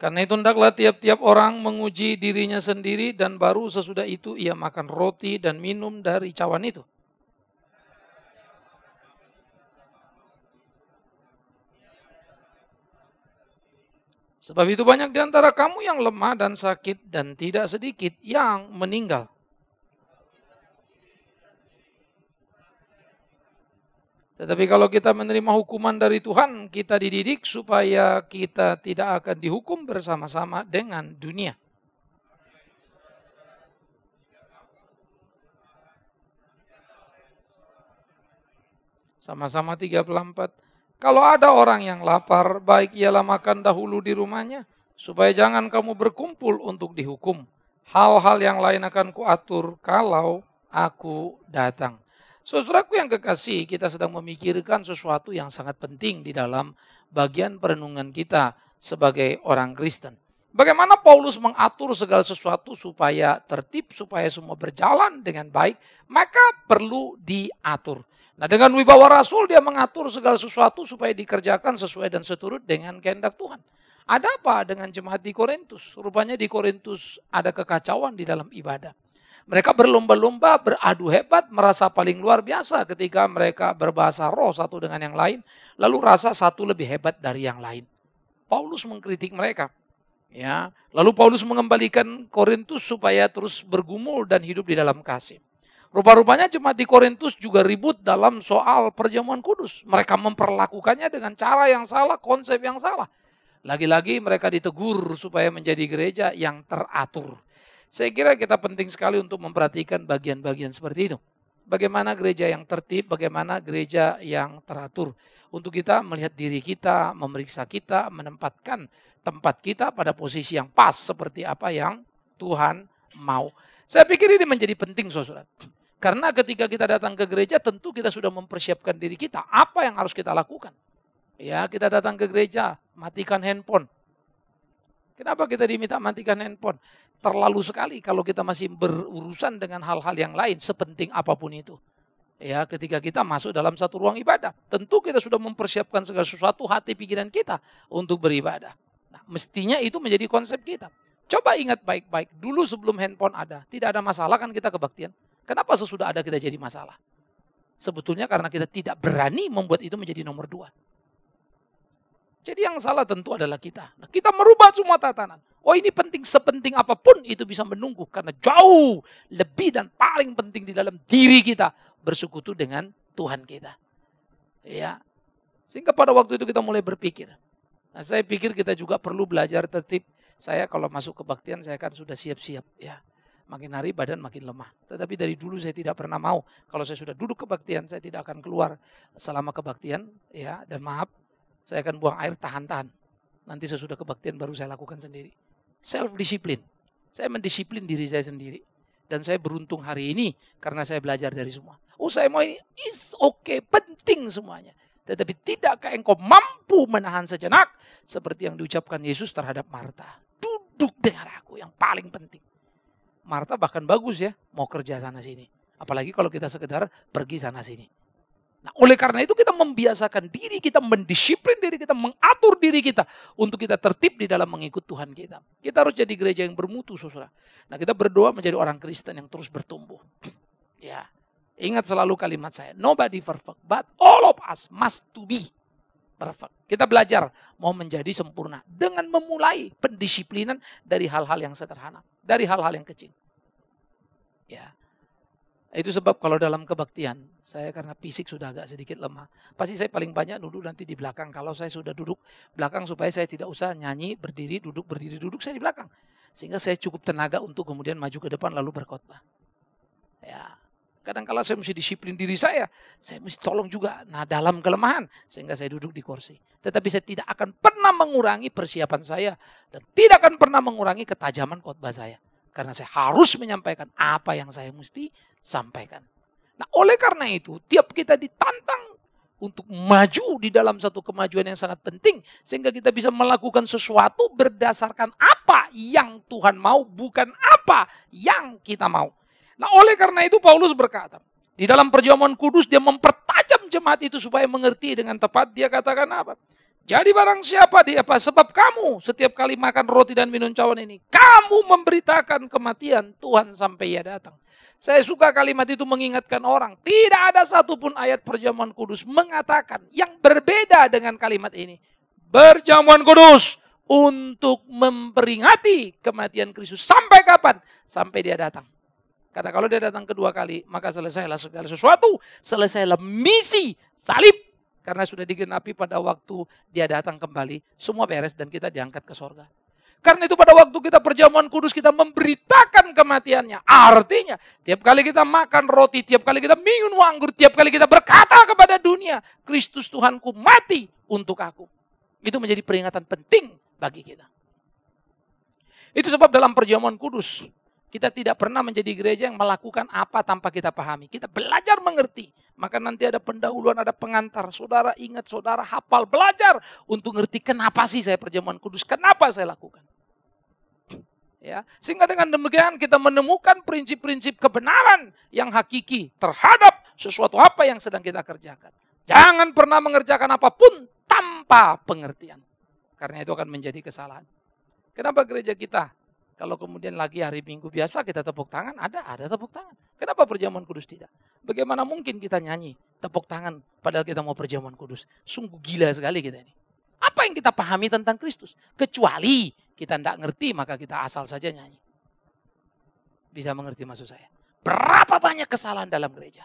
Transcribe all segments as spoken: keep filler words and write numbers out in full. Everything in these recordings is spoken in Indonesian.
Karena itu hendaklah tiap-tiap orang menguji dirinya sendiri dan baru sesudah itu ia makan roti dan minum dari cawan itu. Sebab itu banyak di antara kamu yang lemah dan sakit dan tidak sedikit yang meninggal. Tetapi kalau kita menerima hukuman dari Tuhan, kita dididik supaya kita tidak akan dihukum bersama-sama dengan dunia. Sama-sama tiga puluh empat. Kalau ada orang yang lapar, baik ialah makan dahulu di rumahnya, supaya jangan kamu berkumpul untuk dihukum. Hal-hal yang lain akan kuatur kalau aku datang. Saudaraku yang kekasih, kita sedang memikirkan sesuatu yang sangat penting di dalam bagian perenungan kita sebagai orang Kristen. Bagaimana Paulus mengatur segala sesuatu supaya tertib, supaya semua berjalan dengan baik, maka perlu diatur. Nah, dengan wibawa rasul dia mengatur segala sesuatu supaya dikerjakan sesuai dan seturut dengan kehendak Tuhan. Ada apa dengan jemaat di Korintus? Rupanya di Korintus ada kekacauan di dalam ibadah. Mereka berlomba-lomba, beradu hebat, merasa paling luar biasa ketika mereka berbahasa roh satu dengan yang lain, lalu rasa satu lebih hebat dari yang lain. Paulus mengkritik mereka. Ya, lalu Paulus mengembalikan Korintus supaya terus bergumul dan hidup di dalam kasih. Rupa-rupanya jemaat di Korintus juga ribut dalam soal perjamuan kudus. Mereka memperlakukannya dengan cara yang salah, konsep yang salah. Lagi-lagi mereka ditegur supaya menjadi gereja yang teratur. Saya kira kita penting sekali untuk memperhatikan bagian-bagian seperti itu. Bagaimana gereja yang tertib, bagaimana gereja yang teratur. Untuk kita melihat diri kita, memeriksa kita, menempatkan tempat kita pada posisi yang pas seperti apa yang Tuhan mau. Saya pikir ini menjadi penting, saudara. Karena ketika kita datang ke gereja tentu kita sudah mempersiapkan diri kita. Apa yang harus kita lakukan? Ya, kita datang ke gereja, matikan handphone. Kenapa kita diminta matikan handphone? Terlalu sekali kalau kita masih berurusan dengan hal-hal yang lain, sepenting apapun itu. Ya, ketika kita masuk dalam satu ruang ibadah, tentu kita sudah mempersiapkan segala sesuatu hati pikiran kita untuk beribadah. Nah, mestinya itu menjadi konsep kita. Coba ingat baik-baik, dulu sebelum handphone ada, tidak ada masalah kan kita kebaktian. Kenapa sesudah ada kita jadi masalah? Sebetulnya karena kita tidak berani membuat itu menjadi nomor dua. Jadi yang salah tentu adalah kita. Nah, kita merubah semua tatanan. Oh ini penting, sepenting apapun itu bisa menunggu. Karena jauh lebih dan paling penting di dalam diri kita bersekutu dengan Tuhan kita. Ya, sehingga pada waktu itu kita mulai berpikir. Nah, saya pikir kita juga perlu belajar tertib. Saya kalau masuk kebaktian saya kan sudah siap-siap. Ya, makin hari badan makin lemah. Tetapi dari dulu saya tidak pernah mau. Kalau saya sudah duduk kebaktian saya tidak akan keluar selama kebaktian. Ya, dan maaf. Saya akan buang air tahan-tahan. Nanti sesudah kebaktian baru saya lakukan sendiri. Self-disiplin. Saya mendisiplin diri saya sendiri. Dan saya beruntung hari ini karena saya belajar dari semua. Oh saya mau ini, is okay, penting semuanya. Tetapi tidakkah engkau mampu menahan sejenak? Seperti yang diucapkan Yesus terhadap Marta. Duduk dengar aku yang paling penting. Marta bahkan bagus ya, mau kerja sana sini. Apalagi kalau kita sekedar pergi sana sini. Nah, oleh karena itu kita membiasakan diri kita, mendisiplin diri kita, mengatur diri kita untuk kita tertib di dalam mengikut Tuhan kita. Kita harus jadi gereja yang bermutu, saudara. Nah, kita berdoa menjadi orang Kristen yang terus bertumbuh. Ya, ingat selalu kalimat saya, nobody perfect, but all of us must to be perfect. Kita belajar mau menjadi sempurna dengan memulai pendisiplinan dari hal-hal yang sederhana, dari hal-hal yang kecil. Ya. Itu sebab kalau dalam kebaktian, saya karena fisik sudah agak sedikit lemah. Pasti saya paling banyak duduk nanti di belakang. Kalau saya sudah duduk belakang supaya saya tidak usah nyanyi, berdiri, duduk, berdiri, duduk, saya di belakang. Sehingga saya cukup tenaga untuk kemudian maju ke depan lalu berkhotbah. Ya, kadang-kala saya mesti disiplin diri saya. Saya mesti tolong juga nah dalam kelemahan. Sehingga saya duduk di kursi. Tetapi saya tidak akan pernah mengurangi persiapan saya. Dan tidak akan pernah mengurangi ketajaman khotbah saya. Karena saya harus menyampaikan apa yang saya mesti sampaikan. Nah, oleh karena itu, tiap kita ditantang untuk maju di dalam satu kemajuan yang sangat penting. Sehingga kita bisa melakukan sesuatu berdasarkan apa yang Tuhan mau, bukan apa yang kita mau. Nah, oleh karena itu Paulus berkata, di dalam perjamuan kudus dia mempertajam jemaat itu supaya mengerti dengan tepat. Dia katakan apa? Jadi barang siapa di apa sebab kamu setiap kali makan roti dan minum cawan ini, kamu memberitakan kematian Tuhan sampai ia datang. Saya suka kalimat itu mengingatkan orang. Tidak ada satupun ayat perjamuan kudus mengatakan yang berbeda dengan kalimat ini. Perjamuan kudus untuk memperingati kematian Kristus. Sampai kapan? Sampai dia datang. Karena kalau dia datang kedua kali, maka selesailah segala sesuatu. Selesailah misi salib. Karena sudah digenapi pada waktu dia datang kembali. Semua beres dan kita diangkat ke sorga. Karena itu pada waktu kita perjamuan kudus, kita memberitakan kematiannya. Artinya, tiap kali kita makan roti, tiap kali kita minum anggur, tiap kali kita berkata kepada dunia, Kristus Tuhanku mati untuk aku. Itu menjadi peringatan penting bagi kita. Itu sebab dalam perjamuan kudus, kita tidak pernah menjadi gereja yang melakukan apa tanpa kita pahami. Kita belajar mengerti. Maka nanti ada pendahuluan, ada pengantar. Saudara ingat, saudara hafal, belajar untuk ngerti kenapa sih saya perjamuan kudus, kenapa saya lakukan. Ya, sehingga dengan demikian kita menemukan prinsip-prinsip kebenaran yang hakiki terhadap sesuatu apa yang sedang kita kerjakan. Jangan pernah mengerjakan apapun tanpa pengertian. Karena itu akan menjadi kesalahan. Kenapa gereja kita kalau kemudian lagi hari Minggu biasa kita tepuk tangan, ada, ada tepuk tangan. Kenapa perjamuan kudus tidak? Bagaimana mungkin kita nyanyi tepuk tangan padahal kita mau perjamuan kudus? Sungguh gila sekali kita ini. Apa yang kita pahami tentang Kristus? Kecuali kita tidak ngerti, maka kita asal saja nyanyi. Bisa mengerti maksud saya? Berapa banyak kesalahan dalam gereja?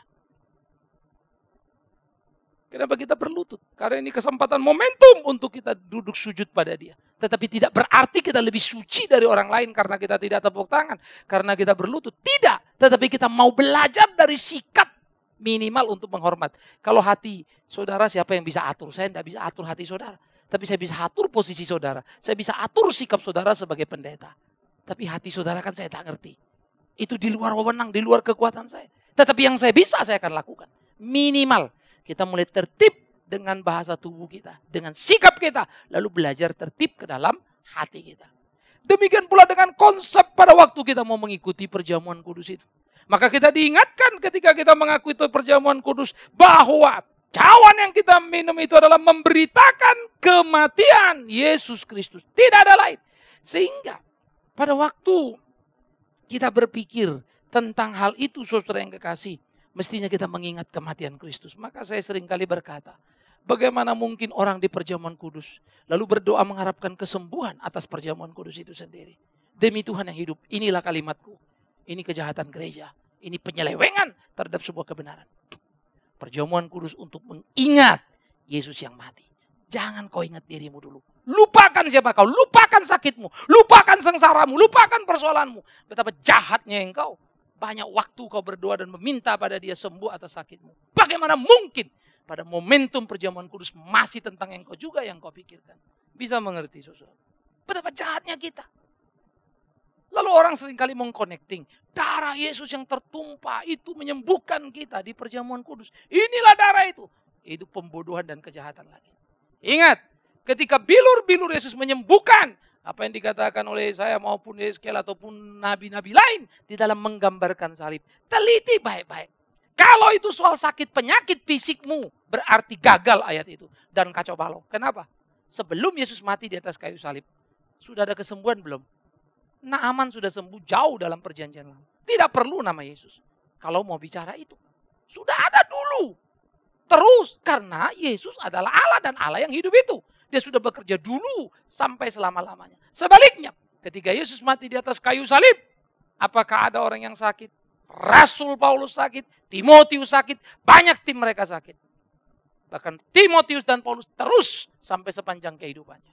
Kenapa kita berlutut? Karena ini kesempatan momentum untuk kita duduk sujud pada dia. Tetapi tidak berarti kita lebih suci dari orang lain karena kita tidak tepuk tangan. Karena kita berlutut. Tidak. Tetapi kita mau belajar dari sikap minimal untuk menghormat. Kalau hati saudara siapa yang bisa atur? Saya tidak bisa atur hati saudara. Tapi saya bisa atur posisi saudara. Saya bisa atur sikap saudara sebagai pendeta. Tapi hati saudara kan saya tak ngerti. Itu di luar wewenang, di luar kekuatan saya. Tetapi yang saya bisa saya akan lakukan. Minimal. Kita mulai tertib dengan bahasa tubuh kita. Dengan sikap kita. Lalu belajar tertib ke dalam hati kita. Demikian pula dengan konsep pada waktu kita mau mengikuti perjamuan kudus itu. Maka kita diingatkan ketika kita mengakui perjamuan kudus. Bahwa cawan yang kita minum itu adalah memberitakan kematian Yesus Kristus. Tidak ada lain. Sehingga pada waktu kita berpikir tentang hal itu saudara yang kekasih. Mestinya kita mengingat kematian Kristus. Maka saya seringkali berkata, bagaimana mungkin orang di perjamuan kudus lalu berdoa mengharapkan kesembuhan atas perjamuan kudus itu sendiri. Demi Tuhan yang hidup, inilah kalimatku. Ini kejahatan gereja. Ini penyelewengan terhadap sebuah kebenaran. Perjamuan kudus untuk mengingat Yesus yang mati. Jangan kau ingat dirimu dulu. Lupakan siapa kau, lupakan sakitmu, lupakan sengsaramu, lupakan persoalanmu. Betapa jahatnya engkau. Banyak waktu kau berdoa dan meminta pada dia sembuh atas sakitmu. Bagaimana mungkin pada momentum perjamuan kudus masih tentang engkau juga yang kau pikirkan. Bisa mengerti saudara. Betapa jahatnya kita. Lalu orang seringkali mengconnecting. Darah Yesus yang tertumpah itu menyembuhkan kita di perjamuan kudus. Inilah darah itu. Itu pembodohan dan kejahatan lagi. Ingat, ketika bilur-bilur Yesus menyembuhkan apa yang dikatakan oleh saya maupun Yeskiel ataupun nabi-nabi lain di dalam menggambarkan salib. Teliti baik-baik. Kalau itu soal sakit penyakit fisikmu, berarti gagal ayat itu. Dan kacau balau. Kenapa? Sebelum Yesus mati di atas kayu salib, sudah ada kesembuhan belum? Naaman sudah sembuh jauh dalam perjanjian lama. Tidak perlu nama Yesus. Kalau mau bicara itu. Sudah ada dulu. Terus. Karena Yesus adalah Allah dan Allah yang hidup itu. Dia sudah bekerja dulu sampai selama-lamanya. Sebaliknya, ketika Yesus mati di atas kayu salib, apakah ada orang yang sakit? Rasul Paulus sakit, Timotius sakit, banyak tim mereka sakit. Bahkan Timotius dan Paulus terus sampai sepanjang kehidupannya.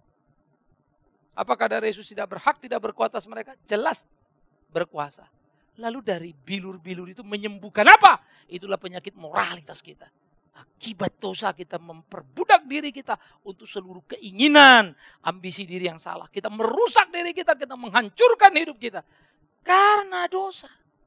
Apakah dari Yesus tidak berhak, tidak berkuasa atas mereka? Jelas berkuasa. Lalu dari bilur-bilur itu menyembuhkan apa? Itulah penyakit moralitas kita. Akibat dosa kita memperbudak diri kita untuk seluruh keinginan, ambisi diri yang salah. Kita merusak diri kita, kita menghancurkan hidup kita. Karena dosa.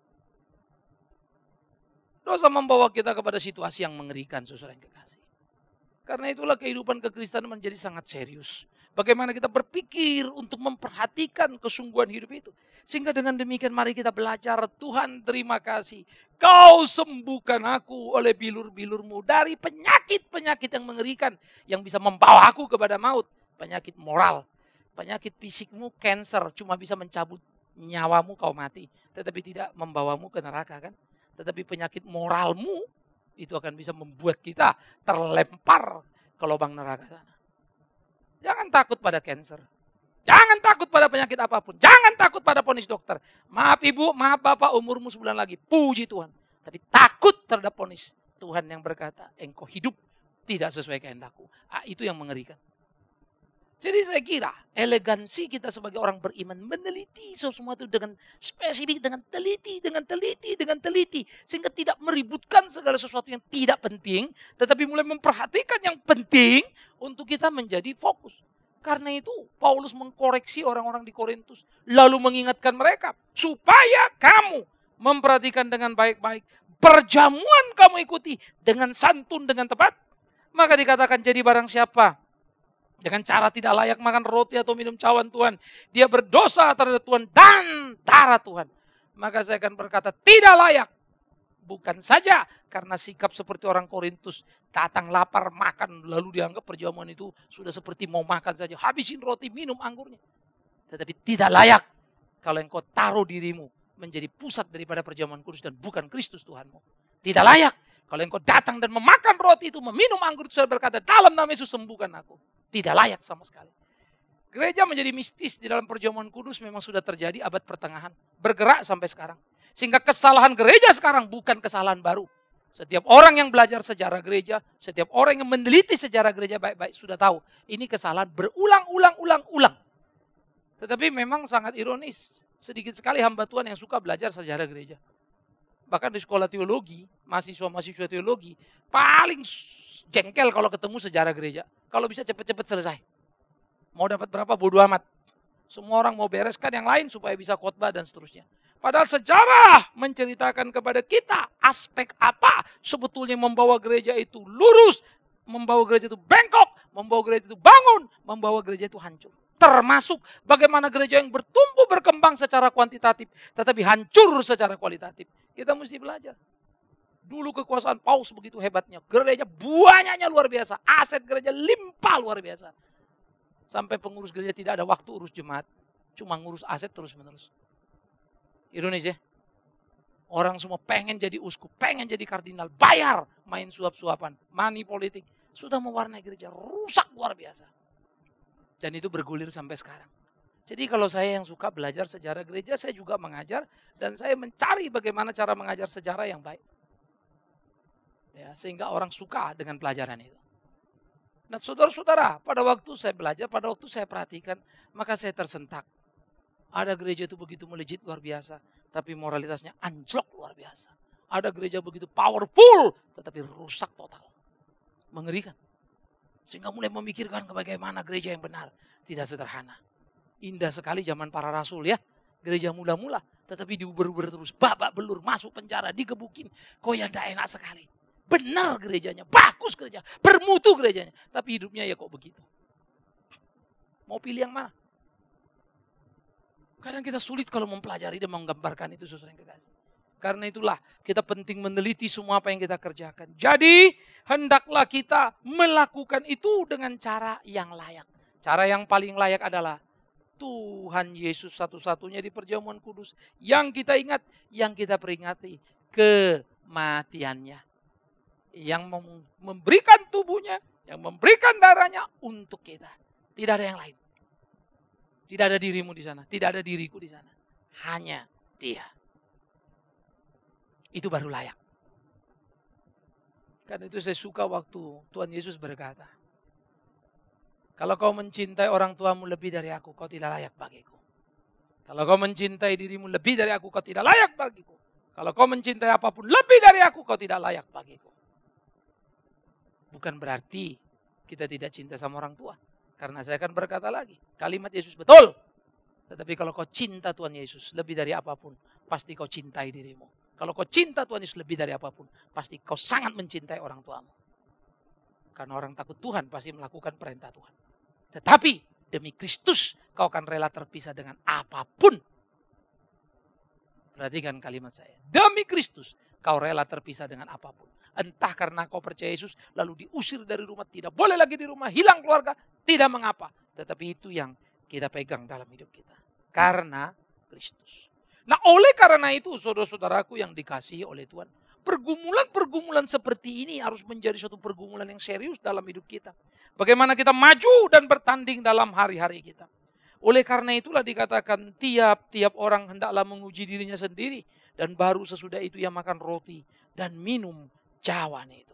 Dosa membawa kita kepada situasi yang mengerikan, saudara yang kekasih. Karena itulah kehidupan kekristenan menjadi sangat serius. Bagaimana kita berpikir untuk memperhatikan kesungguhan hidup itu. Sehingga dengan demikian mari kita belajar, Tuhan terima kasih. Kau sembuhkan aku oleh bilur-bilurmu dari penyakit-penyakit yang mengerikan. Yang bisa membawa aku kepada maut. Penyakit moral, penyakit fisikmu, cancer, cuma bisa mencabut nyawamu kau mati. Tetapi tidak membawamu ke neraka kan. Tetapi penyakit moralmu itu akan bisa membuat kita terlempar ke lubang neraka sana. Jangan takut pada cancer. Jangan takut pada penyakit apapun. Jangan takut pada vonis dokter. Maaf ibu, maaf bapak, umurmu sebulan lagi. Puji Tuhan. Tapi takut terhadap vonis Tuhan yang berkata, engkau hidup tidak sesuai kehendakku. Ah, itu yang mengerikan. Jadi saya kira elegansi kita sebagai orang beriman meneliti semua itu dengan spesifik, dengan teliti, dengan teliti, dengan teliti. Sehingga tidak meributkan segala sesuatu yang tidak penting. Tetapi mulai memperhatikan yang penting untuk kita menjadi fokus. Karena itu Paulus mengkoreksi orang-orang di Korintus. Lalu mengingatkan mereka supaya kamu memperhatikan dengan baik-baik. Perjamuan kamu ikuti dengan santun, dengan tepat. Maka dikatakan jadi barang siapa dengan cara tidak layak makan roti atau minum cawan Tuhan, dia berdosa terhadap Tuhan dan darah Tuhan. Maka saya akan berkata tidak layak. Bukan saja karena sikap seperti orang Korintus, datang lapar makan lalu dianggap perjamuan itu sudah seperti mau makan saja. Habisin roti, minum anggurnya. Tetapi tidak layak kalau engkau taruh dirimu menjadi pusat daripada perjamuan kudus dan bukan Kristus Tuhanmu. Tidak layak kalau engkau datang dan memakan roti itu, meminum anggur itu, sudah berkata dalam nama Yesus sembuhkan aku. Tidak layak sama sekali. Gereja menjadi mistis di dalam perjamuan kudus memang sudah terjadi abad pertengahan. Bergerak sampai sekarang. Sehingga kesalahan gereja sekarang bukan kesalahan baru. Setiap orang yang belajar sejarah gereja, setiap orang yang meneliti sejarah gereja baik-baik sudah tahu. Ini kesalahan berulang-ulang-ulang-ulang. Tetapi memang sangat ironis. Sedikit sekali hamba Tuhan yang suka belajar sejarah gereja. Bahkan di sekolah teologi, mahasiswa-mahasiswa teologi, paling jengkel kalau ketemu sejarah gereja. Kalau bisa cepat-cepat selesai. Mau dapat berapa bodo amat. Semua orang mau bereskan yang lain supaya bisa khotbah dan seterusnya. Padahal sejarah menceritakan kepada kita aspek apa sebetulnya membawa gereja itu lurus, membawa gereja itu bengkok, membawa gereja itu bangun, membawa gereja itu hancur. Termasuk bagaimana gereja yang bertumbuh berkembang secara kuantitatif, tetapi hancur secara kualitatif. Kita mesti belajar. Dulu kekuasaan Paus begitu hebatnya. Gereja banyaknya luar biasa. Aset gereja limpah luar biasa. Sampai pengurus gereja tidak ada waktu urus jemaat. Cuma ngurus aset terus menerus. Ironis ya. Orang semua pengen jadi uskup, pengen jadi kardinal. Bayar main suap-suapan. Money politik. Sudah mewarnai gereja. Rusak luar biasa. Dan itu bergulir sampai sekarang. Jadi kalau saya yang suka belajar sejarah gereja, saya juga mengajar. Dan saya mencari bagaimana cara mengajar sejarah yang baik. Ya, sehingga orang suka dengan pelajaran itu. Nah saudara-saudara, pada waktu saya belajar, pada waktu saya perhatikan, maka saya tersentak. Ada gereja itu begitu melejit luar biasa, tapi moralitasnya anjlok luar biasa. Ada gereja begitu powerful, tetapi rusak total. Mengerikan. Sehingga mulai memikirkan bagaimana gereja yang benar. Tidak sederhana. Indah sekali zaman para rasul ya. Gereja mula-mula, tetapi diuber-uber terus. Babak belur, masuk penjara, digebukin. Kok ya tidak enak sekali. Benar gerejanya, bagus gereja, bermutu gerejanya. Tapi hidupnya ya kok begitu. Mau pilih yang mana? Kadang kita sulit kalau mempelajari dan menggambarkan itu saudara yang kekasih. Karena itulah kita penting meneliti semua apa yang kita kerjakan. Jadi hendaklah kita melakukan itu dengan cara yang layak. Cara yang paling layak adalah Tuhan Yesus satu-satunya di perjamuan kudus. Yang kita ingat, yang kita peringati kematiannya. Yang memberikan tubuhnya, yang memberikan darahnya untuk kita. Tidak ada yang lain. Tidak ada dirimu di sana, tidak ada diriku di sana. Hanya Dia. Itu baru layak. Karena itu saya suka waktu Tuhan Yesus berkata, kalau kau mencintai orang tuamu lebih dari aku, kau tidak layak bagiku. Kalau kau mencintai dirimu lebih dari aku, kau tidak layak bagiku. Kalau kau mencintai apapun lebih dari aku, kau tidak layak bagiku. Bukan berarti kita tidak cinta sama orang tua. Karena saya akan berkata lagi, kalimat Yesus betul. Tetapi kalau kau cinta Tuhan Yesus lebih dari apapun, pasti kau cintai dirimu. Kalau kau cinta Tuhan Yesus lebih dari apapun, pasti kau sangat mencintai orang tuamu. Karena orang takut Tuhan pasti melakukan perintah Tuhan. Tetapi Demi Kristus kau akan rela terpisah dengan apapun. Perhatikan kalimat saya. Demi Kristus kau rela terpisah dengan apapun. Entah karena kau percaya Yesus lalu diusir dari rumah, tidak boleh lagi di rumah, hilang keluarga, tidak mengapa. Tetapi itu yang kita pegang dalam hidup kita. Karena Kristus. Nah oleh karena itu saudara-saudaraku yang dikasihi oleh Tuhan. Pergumulan-pergumulan seperti ini harus menjadi suatu pergumulan yang serius dalam hidup kita. Bagaimana kita maju dan bertanding dalam hari-hari kita. Oleh karena itulah dikatakan tiap-tiap orang hendaklah menguji dirinya sendiri. Dan baru sesudah itu ia makan roti dan minum cawan itu.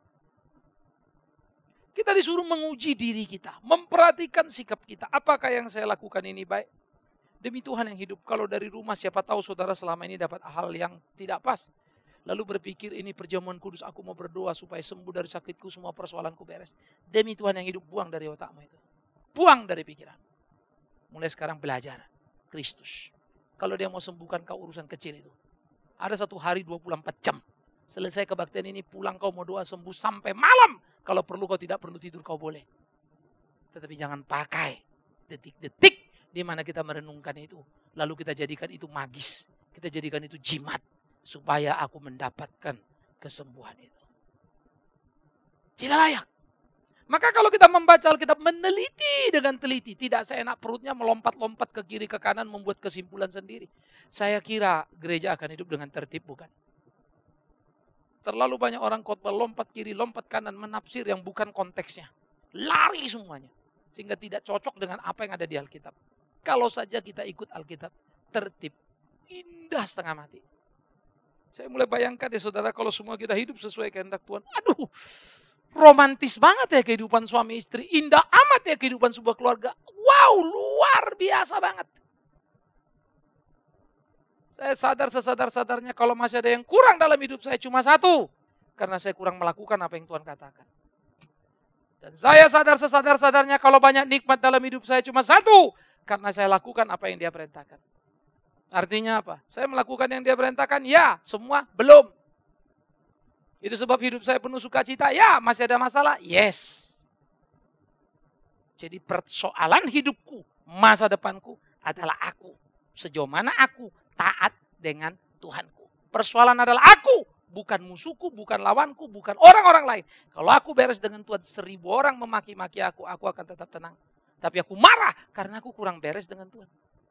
Kita disuruh menguji diri kita, memperhatikan sikap kita. Apakah yang saya lakukan ini baik? Demi Tuhan yang hidup, kalau dari rumah siapa tahu saudara selama ini dapat hal yang tidak pas. Lalu berpikir ini perjamuan kudus, aku mau berdoa supaya sembuh dari sakitku, semua persoalanku beres. Demi Tuhan yang hidup, buang dari otakmu itu. Buang dari pikiran. Mulai sekarang belajar Kristus. Kalau dia mau sembuhkan kau urusan kecil itu. Ada satu hari dua puluh empat jam. Selesai kebaktian ini pulang kau mau doa sembuh sampai malam. Kalau perlu kau tidak perlu tidur kau boleh. Tetapi jangan pakai detik-detik di mana kita merenungkan itu. Lalu kita jadikan itu magis. Kita jadikan itu jimat. Supaya aku mendapatkan kesembuhan itu. Tidak layak. Maka kalau kita membaca Alkitab meneliti dengan teliti. Tidak seenak perutnya melompat-lompat ke kiri ke kanan membuat kesimpulan sendiri. Saya kira gereja akan hidup dengan tertib bukan? Terlalu banyak orang khotbah lompat kiri, lompat kanan, menafsir yang bukan konteksnya. Lari semuanya. Sehingga tidak cocok dengan apa yang ada di Alkitab. Kalau saja kita ikut Alkitab, tertib, indah setengah mati. Saya mulai bayangkan ya saudara, kalau semua kita hidup sesuai kehendak Tuhan. Aduh, romantis banget ya kehidupan suami istri. Indah amat ya kehidupan sebuah keluarga. Wow, luar biasa banget. Saya sadar sesadar-sadarnya kalau masih ada yang kurang dalam hidup saya cuma satu. Karena saya kurang melakukan apa yang Tuhan katakan. Dan saya sadar sesadar-sadarnya kalau banyak nikmat dalam hidup saya cuma satu. Karena saya lakukan apa yang dia perintahkan. Artinya apa? Saya melakukan yang dia perintahkan? Ya, semua belum. Itu sebab hidup saya penuh sukacita? Ya, masih ada masalah? Yes. Jadi persoalan hidupku, masa depanku adalah aku. Sejauh mana aku taat dengan Tuhanku. Persoalan adalah aku, bukan musuhku, bukan lawanku, bukan orang-orang lain. Kalau aku beres dengan Tuhan, seribu orang memaki-maki aku, aku akan tetap tenang. Tapi aku marah karena aku kurang beres dengan Tuhan.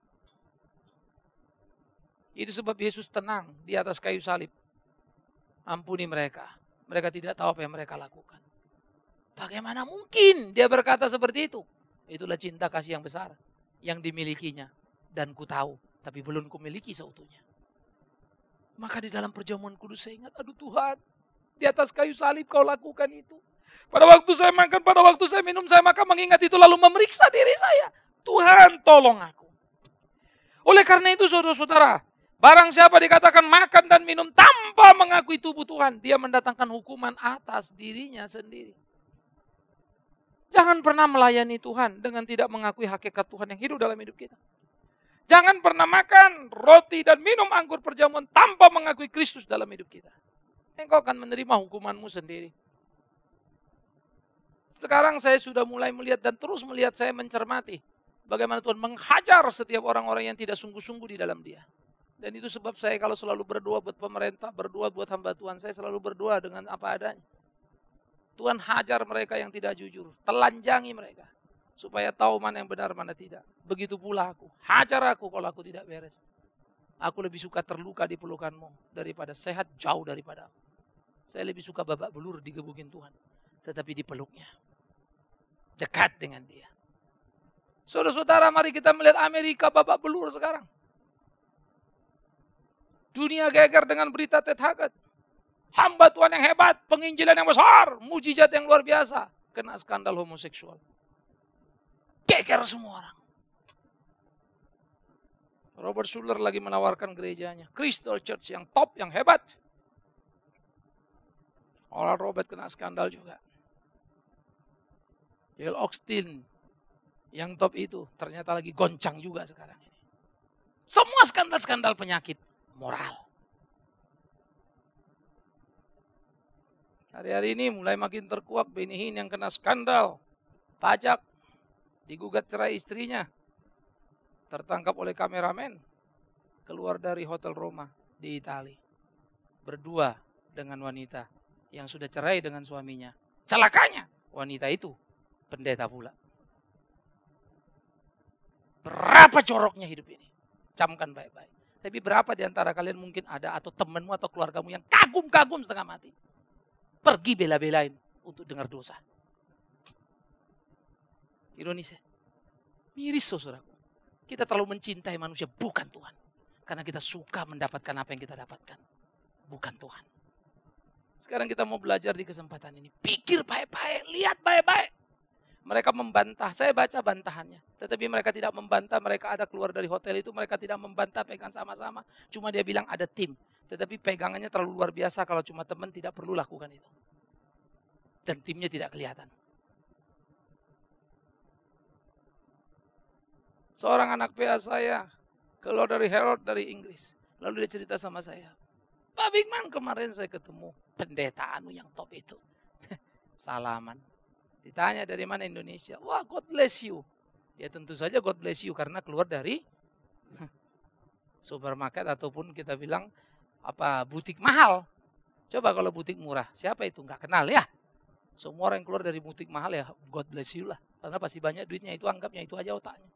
Itu sebab Yesus tenang di atas kayu salib. Ampuni mereka. Mereka tidak tahu apa yang mereka lakukan. Bagaimana mungkin dia berkata seperti itu? Itulah cinta kasih yang besar yang dimilikinya. Dan ku tahu, tapi belum ku miliki seutuhnya. Maka di dalam perjamuan kudus saya ingat, aduh Tuhan, di atas kayu salib kau lakukan itu. Pada waktu saya makan, pada waktu saya minum, saya maka mengingat itu lalu memeriksa diri saya. Tuhan tolong aku. Oleh karena itu saudara-saudara, barang siapa dikatakan makan dan minum tanpa mengakui tubuh Tuhan, dia mendatangkan hukuman atas dirinya sendiri. Jangan pernah melayani Tuhan dengan tidak mengakui hakikat Tuhan yang hidup dalam hidup kita. Jangan pernah makan roti dan minum anggur perjamuan tanpa mengakui Kristus dalam hidup kita. Engkau akan menerima hukumanmu sendiri. Sekarang saya sudah mulai melihat dan terus melihat, saya mencermati bagaimana Tuhan menghajar setiap orang-orang yang tidak sungguh-sungguh di dalam dia. Dan itu sebab saya kalau selalu berdoa buat pemerintah, berdoa buat hamba Tuhan, saya selalu berdoa dengan apa adanya. Tuhan hajar mereka yang tidak jujur, telanjangi mereka. Supaya tahu mana yang benar, mana tidak. Begitu pula aku. Hajar aku kalau aku tidak beres. Aku lebih suka terluka di pelukanmu daripada sehat jauh daripada aku. Saya lebih suka babak belur digebukin Tuhan. Tetapi dipeluknya. Dekat dengan dia. Saudara-saudara, mari kita melihat Amerika babak belur sekarang. Dunia geger dengan berita Ted Haggard. Hamba Tuhan yang hebat, penginjilan yang besar, mujizat yang luar biasa. Kena skandal homoseksual. Geger semua orang. Robert Schuller lagi menawarkan gerejanya. Crystal Church yang top, yang hebat. Oral Robert kena skandal juga. Joel Osteen yang top itu ternyata lagi goncang juga sekarang ini. Semua skandal-skandal penyakit moral. Hari-hari ini mulai makin terkuak Benny Hinn yang kena skandal pajak. digugat cerai istrinya, tertangkap oleh kameramen, keluar dari Hotel Roma di Italia, berdua dengan wanita yang sudah cerai dengan suaminya. Celakanya, wanita itu pendeta pula. Berapa joroknya hidup ini? Camkan baik-baik. Tapi berapa di antara kalian mungkin ada atau temanmu atau keluargamu yang kagum-kagum setengah mati, pergi bela-belain untuk dengar dosa. Ironis ya? Miris saudaraku. Kita terlalu mencintai manusia, bukan Tuhan. Karena kita suka mendapatkan apa yang kita dapatkan, bukan Tuhan. Sekarang kita mau belajar di kesempatan ini. Pikir baik-baik, lihat baik-baik. Mereka membantah, saya baca bantahannya. Tetapi mereka tidak membantah, mereka ada keluar dari hotel itu, mereka tidak membantah, pegang sama-sama. Cuma dia bilang ada tim. Tetapi pegangannya terlalu luar biasa, kalau cuma teman tidak perlu lakukan itu. Dan timnya tidak kelihatan. Seorang anak P A saya keluar dari Herod dari Inggris. Lalu dia cerita sama saya, Pak Bigman, kemarin saya ketemu pendetaanmu yang top itu. Salaman. Ditanya dari mana Indonesia. Wah, God bless you. Ya tentu saja God bless you karena keluar dari supermarket ataupun kita bilang apa butik mahal. Coba kalau butik murah, siapa itu? Nggak kenal ya. Semua orang yang keluar dari butik mahal ya God bless you lah. Karena pasti banyak duitnya, itu anggapnya itu aja otaknya.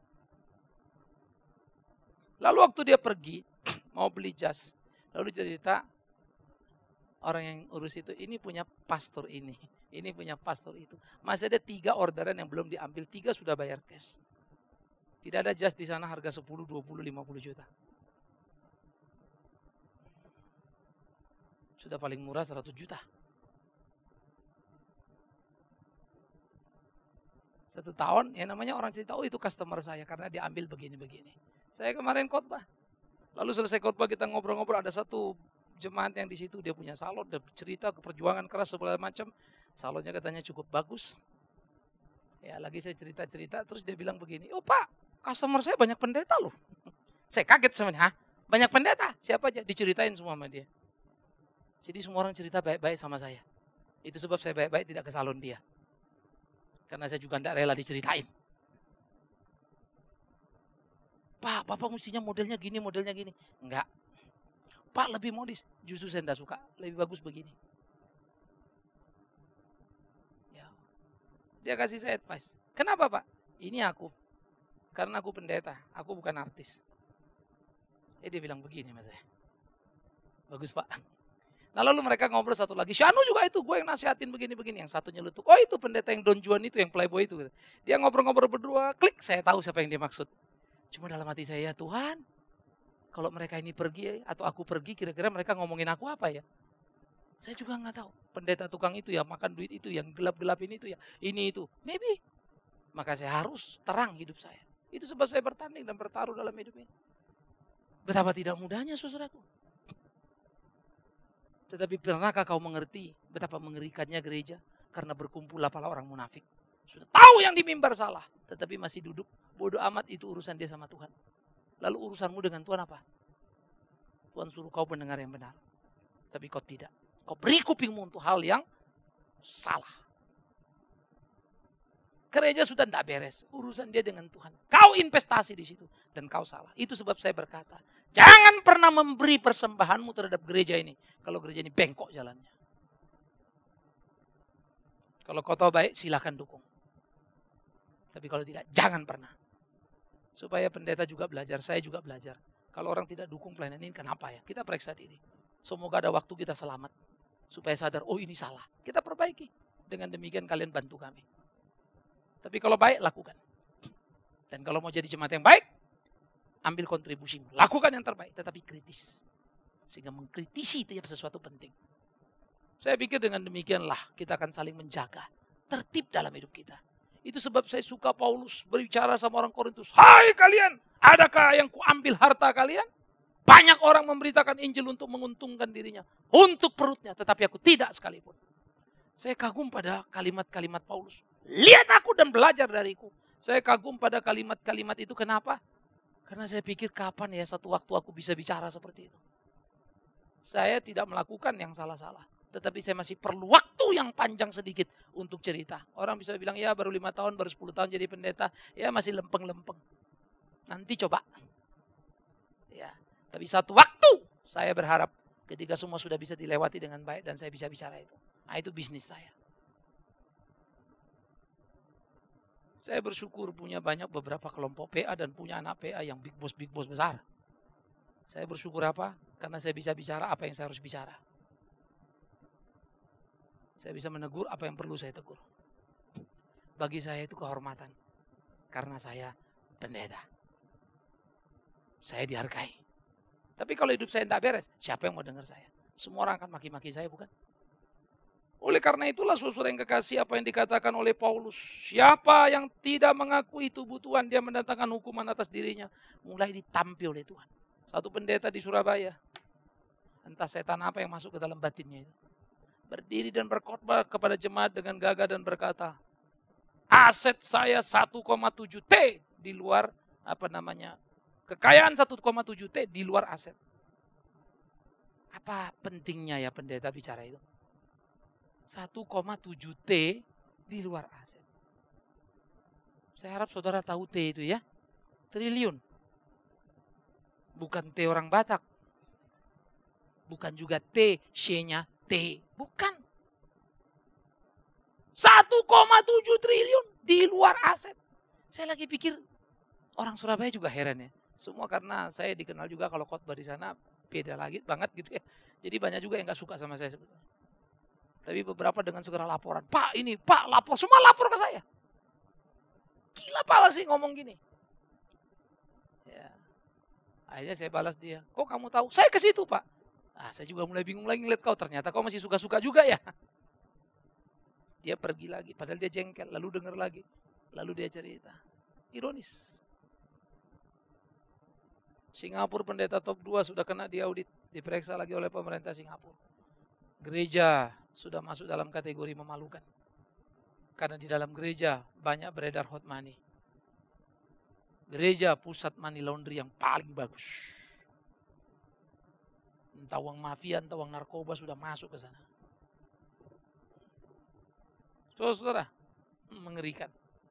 Lalu waktu dia pergi, mau beli jas. Lalu cerita, orang yang urus itu, ini punya pastor ini. Ini punya pastor itu. Masih ada tiga orderan yang belum diambil. Tiga sudah bayar cash. Tidak ada jas di sana harga sepuluh, dua puluh, lima puluh juta. Sudah paling murah seratus juta. Satu tahun, ya namanya orang cerita, oh itu customer saya karena diambil begini-begini. Saya kemarin khotbah. Lalu selesai khotbah kita ngobrol-ngobrol, ada satu jemaat yang di situ, dia punya salon, dia cerita ke perjuangan keras segala macam. Salonnya katanya cukup bagus. Ya lagi saya cerita-cerita, terus dia bilang begini, oh Pak, customer saya banyak pendeta loh. Saya kaget sebenarnya, hah? Banyak pendeta? Siapa aja? Diceritain semua sama dia. Jadi semua orang cerita baik-baik sama saya. Itu sebab saya baik-baik tidak ke salon dia. Karena saya juga tidak rela diceritain. Pak, Bapak mestinya modelnya gini, modelnya gini. Enggak. Pak, lebih modis. Justru saya tidak suka. Lebih bagus begini. Ya. Dia kasih saya advice. Kenapa Pak? Ini aku. Karena aku pendeta. Aku bukan artis. Eh dia bilang begini mas saya. Bagus Pak. Nah lalu mereka ngobrol satu lagi. Syanu juga itu, gue yang nasihatin begini-begini. Yang satu nyelutuk. Oh itu pendeta yang Don Juan itu, yang playboy itu. Dia ngobrol-ngobrol berdua. Klik, saya tahu siapa yang dia maksud. Cuma dalam hati saya, ya Tuhan, kalau mereka ini pergi atau aku pergi, kira-kira mereka ngomongin aku apa ya? Saya juga nggak tahu. Pendeta tukang itu ya, makan duit itu, yang gelap-gelap ini itu ya, ini itu. Maybe. Maka saya harus terang hidup saya. Itu sebab saya bertanding dan bertaruh dalam hidup ini. Betapa tidak mudahnya saudaraku. Tetapi pernahkah kau mengerti betapa mengerikannya gereja? Karena berkumpullah para orang munafik. Sudah tahu yang di mimbar salah, tetapi masih duduk. Bodoh amat, itu urusan dia sama Tuhan. Lalu urusanmu dengan Tuhan apa? Tuhan suruh kau mendengar yang benar. Tapi kau tidak. Kau beri kupingmu untuk hal yang salah. Gereja sudah tidak beres. Urusan dia dengan Tuhan. Kau investasi di situ. Dan kau salah. Itu sebab saya berkata, jangan pernah memberi persembahanmu terhadap gereja ini. Kalau gereja ini bengkok jalannya. Kalau kau tahu baik, silakan dukung. Tapi kalau tidak, jangan pernah. Supaya pendeta juga belajar, saya juga belajar. Kalau orang tidak dukung pelayanan ini, kenapa ya? Kita periksa diri. Semoga ada waktu kita selamat. Supaya sadar, oh ini salah. Kita perbaiki. Dengan demikian kalian bantu kami. Tapi kalau baik, lakukan. Dan kalau mau jadi jemaat yang baik, ambil kontribusimu. Lakukan yang terbaik, tetapi kritis. Sehingga mengkritisi itu ya sesuatu penting. Saya pikir dengan demikianlah kita akan saling menjaga tertib dalam hidup kita. Itu sebab saya suka Paulus berbicara sama orang Korintus. Hai kalian, adakah yang kuambil harta kalian? Banyak orang memberitakan Injil untuk menguntungkan dirinya. Untuk perutnya, tetapi aku tidak sekalipun. Saya kagum pada kalimat-kalimat Paulus. Lihat aku dan belajar dariku. Saya kagum pada kalimat-kalimat itu. Kenapa? Karena saya pikir kapan ya satu waktu aku bisa bicara seperti itu. Saya tidak melakukan yang salah-salah. Tetapi saya masih perlu waktu yang panjang sedikit untuk cerita. Orang bisa bilang, ya baru lima tahun, baru sepuluh tahun jadi pendeta. Ya masih lempeng-lempeng. Nanti coba. Ya, tapi satu waktu saya berharap ketika semua sudah bisa dilewati dengan baik dan saya bisa bicara itu. Nah itu bisnis saya. Saya bersyukur punya banyak beberapa kelompok P A dan punya anak P A yang big boss, big boss besar. Saya bersyukur apa? Karena saya bisa bicara apa yang saya harus bicara. Saya bisa menegur apa yang perlu saya tegur. Bagi saya itu kehormatan. Karena saya pendeta. Saya dihargai. Tapi kalau hidup saya tidak beres, siapa yang mau dengar saya? Semua orang akan maki-maki saya, bukan? Oleh karena itulah saudara yang kekasih apa yang dikatakan oleh Paulus. Siapa yang tidak mengakui tubuh Tuhan, dia mendatangkan hukuman atas dirinya. Mulai ditampi oleh Tuhan. Satu pendeta di Surabaya. Entah setan apa yang masuk ke dalam batinnya itu. Berdiri dan berkhotbah kepada jemaat dengan gagah dan berkata, aset saya satu koma tujuh T di luar apa namanya? Kekayaan satu koma tujuh T di luar aset. Apa pentingnya ya pendeta bicara itu? satu koma tujuh T di luar aset. Saya harap saudara tahu T itu ya. Triliun. Bukan T orang Batak. Bukan juga T, C-nya T. Bukan. satu koma tujuh triliun di luar aset. Saya lagi pikir orang Surabaya juga heran ya. Semua karena saya dikenal juga kalau khotbah di sana beda lagi banget gitu ya. Jadi banyak juga yang gak suka sama saya sebetulnya. Tapi beberapa dengan segera laporan. Pak ini, Pak lapor. Semua lapor ke saya. Gila pala sih ngomong gini. Ya. Akhirnya saya balas dia. Kok kamu tahu? Saya ke situ Pak. Ah, saya juga mulai bingung lagi ngeliat kau. Ternyata kau masih suka-suka juga ya. Dia pergi lagi. Padahal dia jengkel. Lalu dengar lagi. Lalu dia cerita. Ironis. Singapura pendeta top dua sudah kena diaudit. Diperiksa lagi oleh pemerintah Singapura. Gereja sudah masuk dalam kategori memalukan. Karena di dalam gereja banyak beredar hot money. Gereja pusat money laundry yang paling bagus. Entah uang mafia, entah uang narkoba sudah masuk ke sana. Saudara, mengerikan.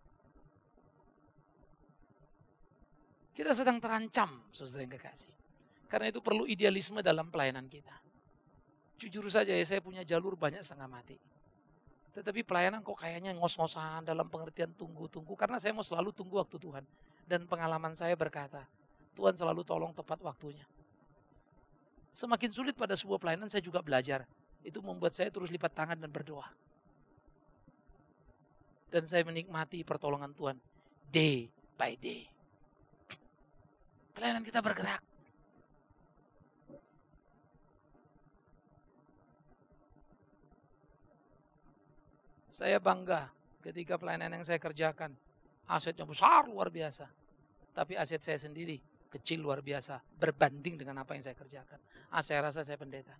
Kita sedang terancam, saudara yang kekasih. Karena itu perlu idealisme dalam pelayanan kita. Jujur saja ya, saya punya jalur banyak setengah mati. Tetapi pelayanan kok kayaknya ngos-ngosan dalam pengertian tunggu-tunggu. Karena saya mau selalu tunggu waktu Tuhan. Dan pengalaman saya berkata, Tuhan selalu tolong tepat waktunya. Semakin sulit pada sebuah pelayanan saya juga belajar. Itu membuat saya terus lipat tangan dan berdoa. Dan saya menikmati pertolongan Tuhan. Day by day. Pelayanan kita bergerak. Saya bangga ketika pelayanan yang saya kerjakan. Asetnya besar luar biasa. Tapi aset saya sendiri kecil luar biasa. Berbanding dengan apa yang saya kerjakan. Ah, saya rasa saya pendeta.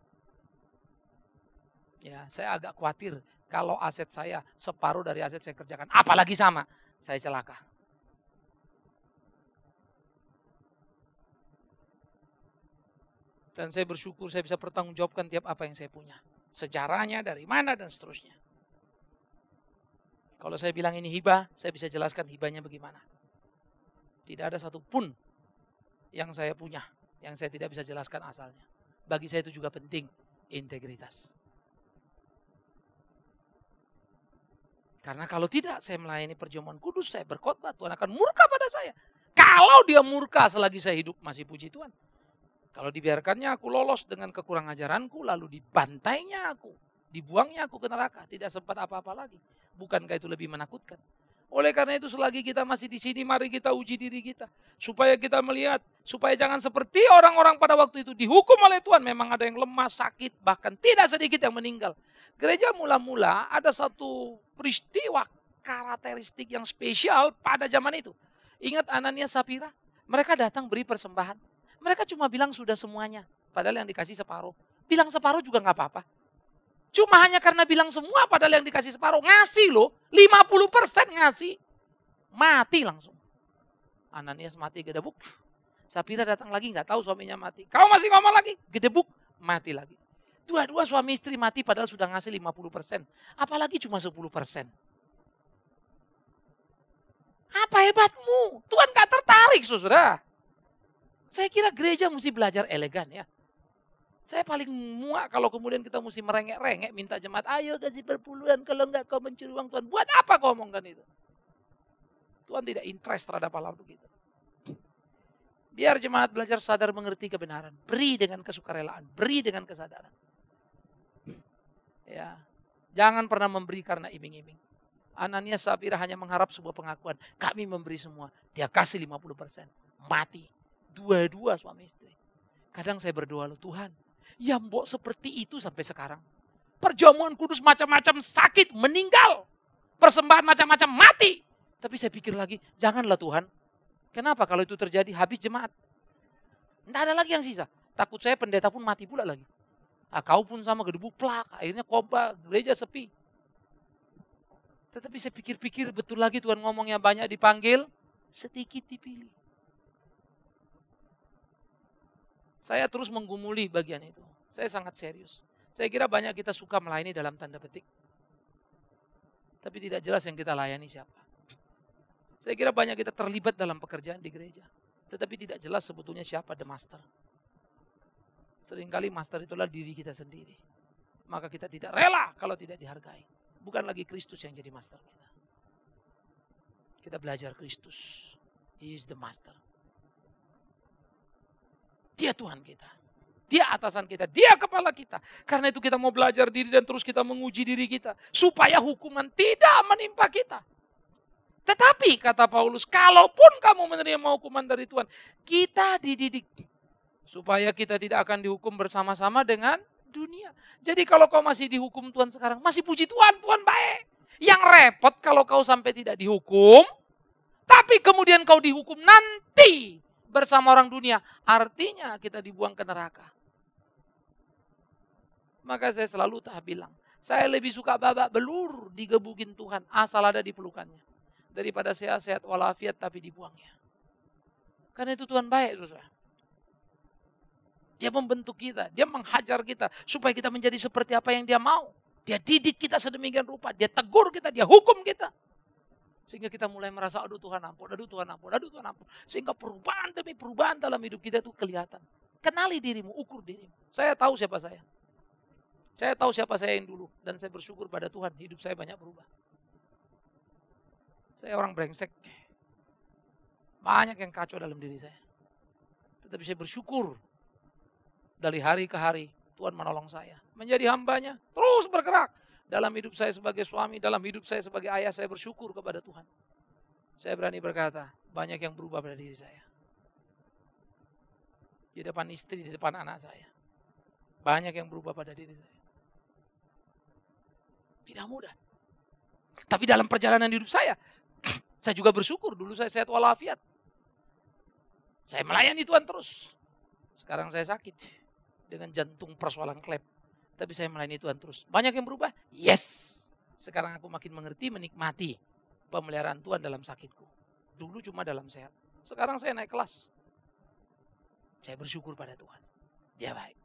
Ya, saya agak khawatir kalau aset saya separuh dari aset saya kerjakan. Apalagi sama, saya celaka. Dan saya bersyukur saya bisa pertanggungjawabkan tiap apa yang saya punya. Sejarahnya, dari mana, dan seterusnya. Kalau saya bilang ini hibah, saya bisa jelaskan hibahnya bagaimana. Tidak ada satupun yang saya punya, yang saya tidak bisa jelaskan asalnya. Bagi saya itu juga penting, integritas. Karena kalau tidak, saya melayani perjamuan kudus, saya berkhotbah, Tuhan akan murka pada saya. Kalau dia murka selagi saya hidup, masih puji Tuhan. Kalau dibiarkannya aku lolos dengan kekurang ajaranku, lalu dibantainya aku, dibuangnya aku ke neraka, tidak sempat apa-apa lagi. Bukankah itu lebih menakutkan? Oleh karena itu selagi kita masih di sini, mari kita uji diri kita. Supaya kita melihat, supaya jangan seperti orang-orang pada waktu itu dihukum oleh Tuhan. Memang ada yang lemah, sakit, bahkan tidak sedikit yang meninggal. Gereja mula-mula ada satu peristiwa karakteristik yang spesial pada zaman itu. Ingat Ananias Sapira? Mereka datang beri persembahan. Mereka cuma bilang sudah semuanya. Padahal yang dikasih separuh. Bilang separuh juga gak apa-apa. Cuma hanya karena bilang semua padahal yang dikasih separuh. Ngasih loh. lima puluh persen ngasih. Mati langsung. Ananias mati gedebuk. Sapira datang lagi gak tahu suaminya mati. Kau masih ngomong lagi? Gedebuk. Mati lagi. Dua-dua suami istri mati padahal sudah ngasih lima puluh persen. Apalagi cuma sepuluh persen. Apa hebatmu? Tuhan gak tertarik, saudara. Saya kira gereja mesti belajar elegan ya. Saya paling muak kalau kemudian kita mesti merengek-rengek minta jemaat, ayo kasih perpuluhan, kalau enggak kau mencuri uang Tuhan. Buat apa kau omongkan itu? Tuhan tidak interest terhadap hal begitu. Biar jemaat belajar sadar mengerti kebenaran. Beri dengan kesukarelaan, beri dengan kesadaran. Ya, jangan pernah memberi karena iming-iming. Ananias Safira hanya mengharap sebuah pengakuan. Kami memberi semua. Dia kasih lima puluh persen. Mati. Dua-dua suami istri. Kadang saya berdoa, loh Tuhan, ya mbok seperti itu sampai sekarang. Perjamuan kudus macam-macam sakit, meninggal. Persembahan macam-macam mati. Tapi saya pikir lagi, janganlah Tuhan. Kenapa kalau itu terjadi habis jemaat? Tidak ada lagi yang sisa. Takut saya pendeta pun mati pula lagi. Ah, kau pun sama gedebu plak. Akhirnya khotbah, gereja sepi. Tetapi saya pikir-pikir betul lagi Tuhan ngomongnya banyak dipanggil, sedikit dipilih. Saya terus menggumuli bagian itu. Saya sangat serius. Saya kira banyak kita suka melayani dalam tanda petik. Tapi tidak jelas yang kita layani siapa. Saya kira banyak kita terlibat dalam pekerjaan di gereja. Tetapi tidak jelas sebetulnya siapa the master. Seringkali master itulah diri kita sendiri. Maka kita tidak rela kalau tidak dihargai. Bukan lagi Kristus yang jadi master kita. Kita belajar Kristus. He is the master. Dia Tuhan kita. Dia atasan kita. Dia kepala kita. Karena itu kita mau belajar diri dan terus kita menguji diri kita. Supaya hukuman tidak menimpa kita. Tetapi kata Paulus, kalaupun kamu menerima hukuman dari Tuhan, kita dididik. Supaya kita tidak akan dihukum bersama-sama dengan dunia. Jadi kalau kau masih dihukum Tuhan sekarang, masih puji Tuhan, Tuhan baik. Yang repot kalau kau sampai tidak dihukum, tapi kemudian kau dihukum nanti bersama orang dunia. Artinya kita dibuang ke neraka. Maka saya selalu tak bilang, saya lebih suka babak belur digebukin Tuhan, asal ada di pelukannya. Daripada sehat-sehat walafiat tapi dibuangnya. Karena itu Tuhan baik, saudara. Dia membentuk kita, dia menghajar kita supaya kita menjadi seperti apa yang dia mau. Dia didik kita sedemikian rupa, dia tegur kita, dia hukum kita. Sehingga kita mulai merasa, aduh Tuhan ampun, aduh Tuhan ampun, aduh Tuhan ampun. Sehingga perubahan demi perubahan dalam hidup kita itu kelihatan. Kenali dirimu, ukur dirimu. Saya tahu siapa saya. Saya tahu siapa saya yang dulu. Dan saya bersyukur pada Tuhan, hidup saya banyak berubah. Saya orang brengsek. Banyak yang kacau dalam diri saya. Tetapi saya bersyukur. Dari hari ke hari Tuhan menolong saya. Menjadi hambanya. Terus bergerak. Dalam hidup saya sebagai suami. Dalam hidup saya sebagai ayah. Saya bersyukur kepada Tuhan. Saya berani berkata. Banyak yang berubah pada diri saya. Di depan istri. Di depan anak saya. Banyak yang berubah pada diri saya. Tidak mudah. Tapi dalam perjalanan hidup saya. Saya juga bersyukur. Dulu saya sehat walafiat. Saya melayani Tuhan terus. Sekarang saya sakit. Dengan jantung persoalan klep. Tapi saya melayani Tuhan terus. Banyak yang berubah? Yes. Sekarang aku makin mengerti, menikmati pemeliharaan Tuhan dalam sakitku. Dulu cuma dalam sehat. Sekarang saya naik kelas. Saya bersyukur pada Tuhan. Dia baik.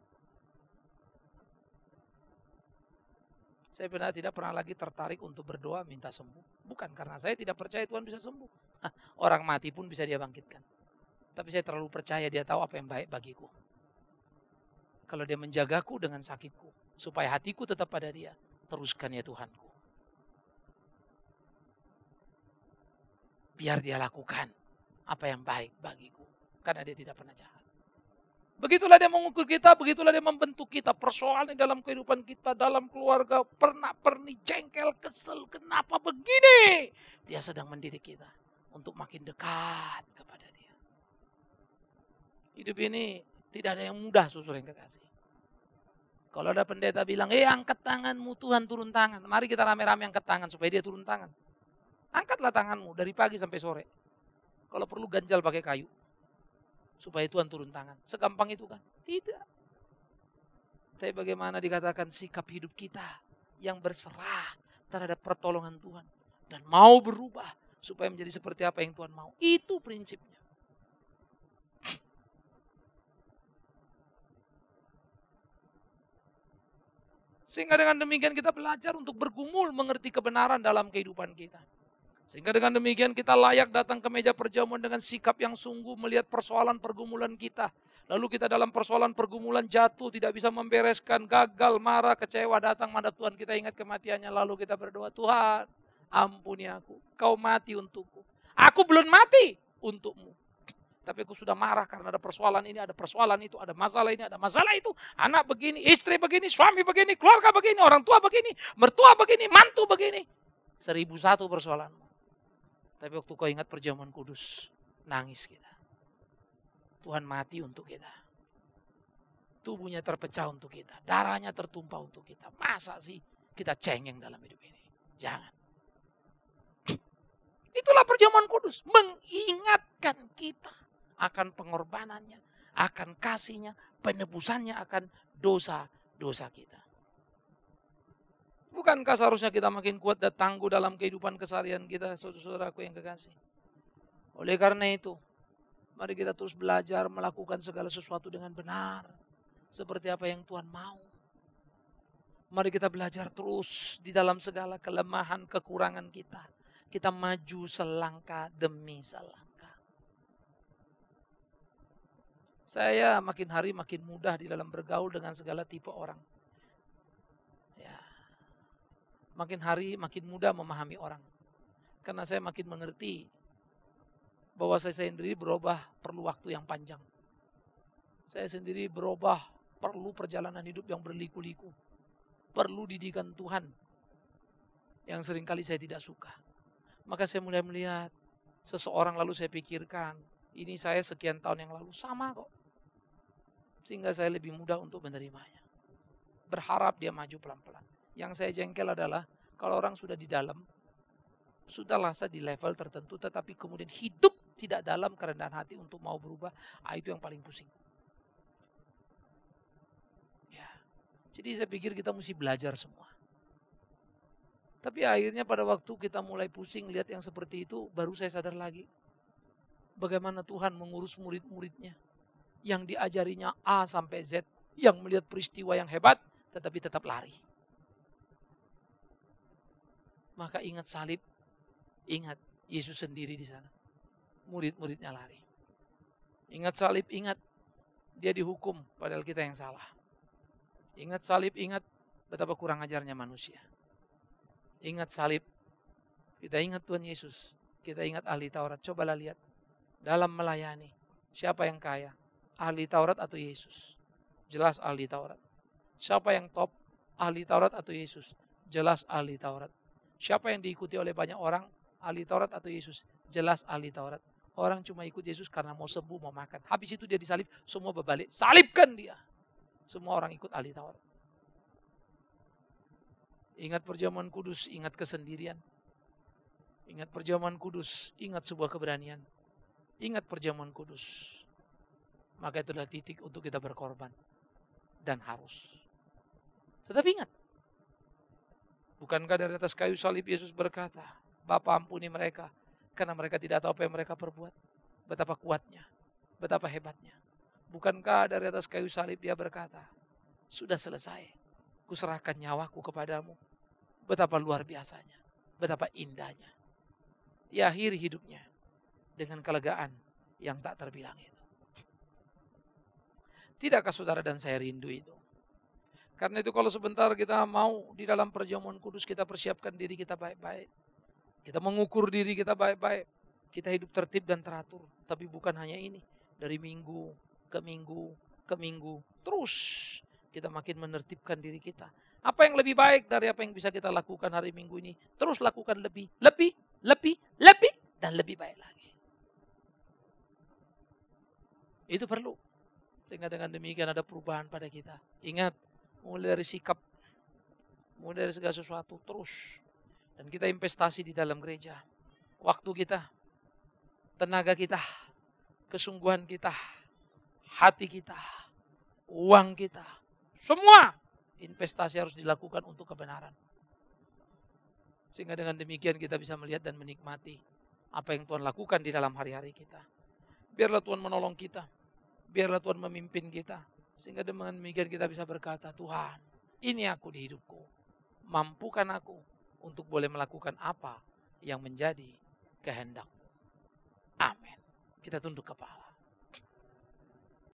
Saya benar tidak pernah lagi tertarik untuk berdoa minta sembuh. Bukan karena saya tidak percaya Tuhan bisa sembuh. Hah, orang mati pun bisa dia bangkitkan. Tapi saya terlalu percaya dia tahu apa yang baik bagiku. Kalau dia menjagaku dengan sakitku. Supaya hatiku tetap pada dia. Teruskan ya Tuhanku. Biar dia lakukan apa yang baik bagiku. Karena dia tidak pernah jahat. Begitulah dia mengukur kita. Begitulah dia membentuk kita. Persoalan dalam kehidupan kita. Dalam keluarga. Pernak-pernik, jengkel, kesel. Kenapa begini? Dia sedang mendidik kita. Untuk makin dekat kepada dia. Hidup ini tidak ada yang mudah, saudara yang kekasih. Kalau ada pendeta bilang, eh angkat tanganmu, Tuhan turun tangan. Mari kita rame-rame angkat tangan supaya dia turun tangan. Angkatlah tanganmu dari pagi sampai sore. Kalau perlu ganjal pakai kayu. Supaya Tuhan turun tangan. Segampang itu kan? Tidak. Tapi bagaimana dikatakan sikap hidup kita yang berserah terhadap pertolongan Tuhan. Dan mau berubah supaya menjadi seperti apa yang Tuhan mau. Itu prinsipnya. Sehingga dengan demikian kita belajar untuk bergumul mengerti kebenaran dalam kehidupan kita. Sehingga dengan demikian kita layak datang ke meja perjamuan dengan sikap yang sungguh melihat persoalan pergumulan kita. Lalu kita dalam persoalan pergumulan jatuh, tidak bisa membereskan, gagal, marah, kecewa, datang menghadap Tuhan, kita ingat kematiannya, lalu kita berdoa, Tuhan ampuni aku, kau mati untukku. Aku belum mati untukmu. Tapi aku sudah marah karena ada persoalan ini, ada persoalan itu, ada masalah ini, ada masalah itu. Anak begini, istri begini, suami begini, keluarga begini, orang tua begini, mertua begini, mantu begini. Seribu satu persoalanmu. Tapi waktu kau ingat perjamuan kudus, nangis kita. Tuhan mati untuk kita. Tubuhnya terpecah untuk kita. Darahnya tertumpah untuk kita. Masa sih kita cengeng dalam hidup ini? Jangan. Itulah perjamuan kudus. Mengingatkan kita akan pengorbanannya, akan kasihnya, penebusannya akan dosa-dosa kita. Bukankah seharusnya kita makin kuat dan tangguh dalam kehidupan keseharian kita, saudara-saudaraku yang kekasih? Oleh karena itu, mari kita terus belajar melakukan segala sesuatu dengan benar, seperti apa yang Tuhan mau. Mari kita belajar terus di dalam segala kelemahan, kekurangan kita. Kita maju selangkah demi selangkah. Saya makin hari makin mudah di dalam bergaul dengan segala tipe orang. Makin hari makin mudah memahami orang. Karena saya makin mengerti bahwa saya sendiri berubah perlu waktu yang panjang. Saya sendiri berubah perlu perjalanan hidup yang berliku-liku. Perlu didikan Tuhan yang seringkali saya tidak suka. Maka saya mulai melihat seseorang lalu saya pikirkan, ini saya sekian tahun yang lalu sama kok. Sehingga saya lebih mudah untuk menerimanya. Berharap dia maju pelan-pelan. Yang saya jengkel adalah kalau orang sudah di dalam, sudah rasa di level tertentu, tetapi kemudian hidup tidak dalam kerendahan hati untuk mau berubah, ah, itu yang paling pusing. Ya, jadi saya pikir kita mesti belajar semua. Tapi akhirnya pada waktu kita mulai pusing lihat yang seperti itu, baru saya sadar lagi bagaimana Tuhan mengurus murid-muridnya yang diajarinya A sampai Z, yang melihat peristiwa yang hebat, tetapi tetap lari. Maka ingat salib, ingat Yesus sendiri di sana. Murid-muridnya lari. Ingat salib, ingat dia dihukum padahal kita yang salah. Ingat salib, ingat betapa kurang ajarnya manusia. Ingat salib, kita ingat Tuhan Yesus. Kita ingat ahli Taurat. Cobalah lihat dalam melayani. Siapa yang kaya? Ahli Taurat atau Yesus? Jelas ahli Taurat. Siapa yang top? Ahli Taurat atau Yesus? Jelas ahli Taurat. Siapa yang diikuti oleh banyak orang? Ahli Taurat atau Yesus? Jelas ahli Taurat. Orang cuma ikut Yesus karena mau sembuh, mau makan. Habis itu dia disalib, semua berbalik. Salibkan dia. Semua orang ikut ahli Taurat. Ingat perjamuan kudus, ingat kesendirian. Ingat perjamuan kudus, ingat sebuah keberanian. Ingat perjamuan kudus. Maka itulah titik untuk kita berkorban. Dan harus. Tetapi ingat. Bukankah dari atas kayu salib Yesus berkata, Bapa ampuni mereka, karena mereka tidak tahu apa yang mereka perbuat. Betapa kuatnya, betapa hebatnya. Bukankah dari atas kayu salib dia berkata, sudah selesai, kuserahkan nyawaku kepadamu. Betapa luar biasanya, betapa indahnya. Dia akhiri hidupnya dengan kelegaan yang tak terbilang itu. Tidakkah saudara dan saya rindu itu? Karena itu kalau sebentar kita mau di dalam perjamuan kudus kita persiapkan diri kita baik-baik. Kita mengukur diri kita baik-baik. Kita hidup tertib dan teratur. Tapi bukan hanya ini. Dari minggu ke minggu ke minggu. Terus kita makin menertibkan diri kita. Apa yang lebih baik dari apa yang bisa kita lakukan hari minggu ini. Terus lakukan lebih, lebih, lebih, lebih, dan lebih baik lagi. Itu perlu. Sehingga dengan demikian ada perubahan pada kita. Ingat. Mulai dari sikap, mulai dari segala sesuatu terus. Dan kita investasi di dalam gereja. Waktu kita, tenaga kita, kesungguhan kita, hati kita, uang kita. Semua investasi harus dilakukan untuk kebenaran. Sehingga dengan demikian kita bisa melihat dan menikmati apa yang Tuhan lakukan di dalam hari-hari kita. Biarlah Tuhan menolong kita. Biarlah Tuhan memimpin kita. Sehingga dengan demikian kita bisa berkata, Tuhan, ini aku di hidupku. Mampukan aku untuk boleh melakukan apa yang menjadi kehendak. Amin. Kita tunduk kepala.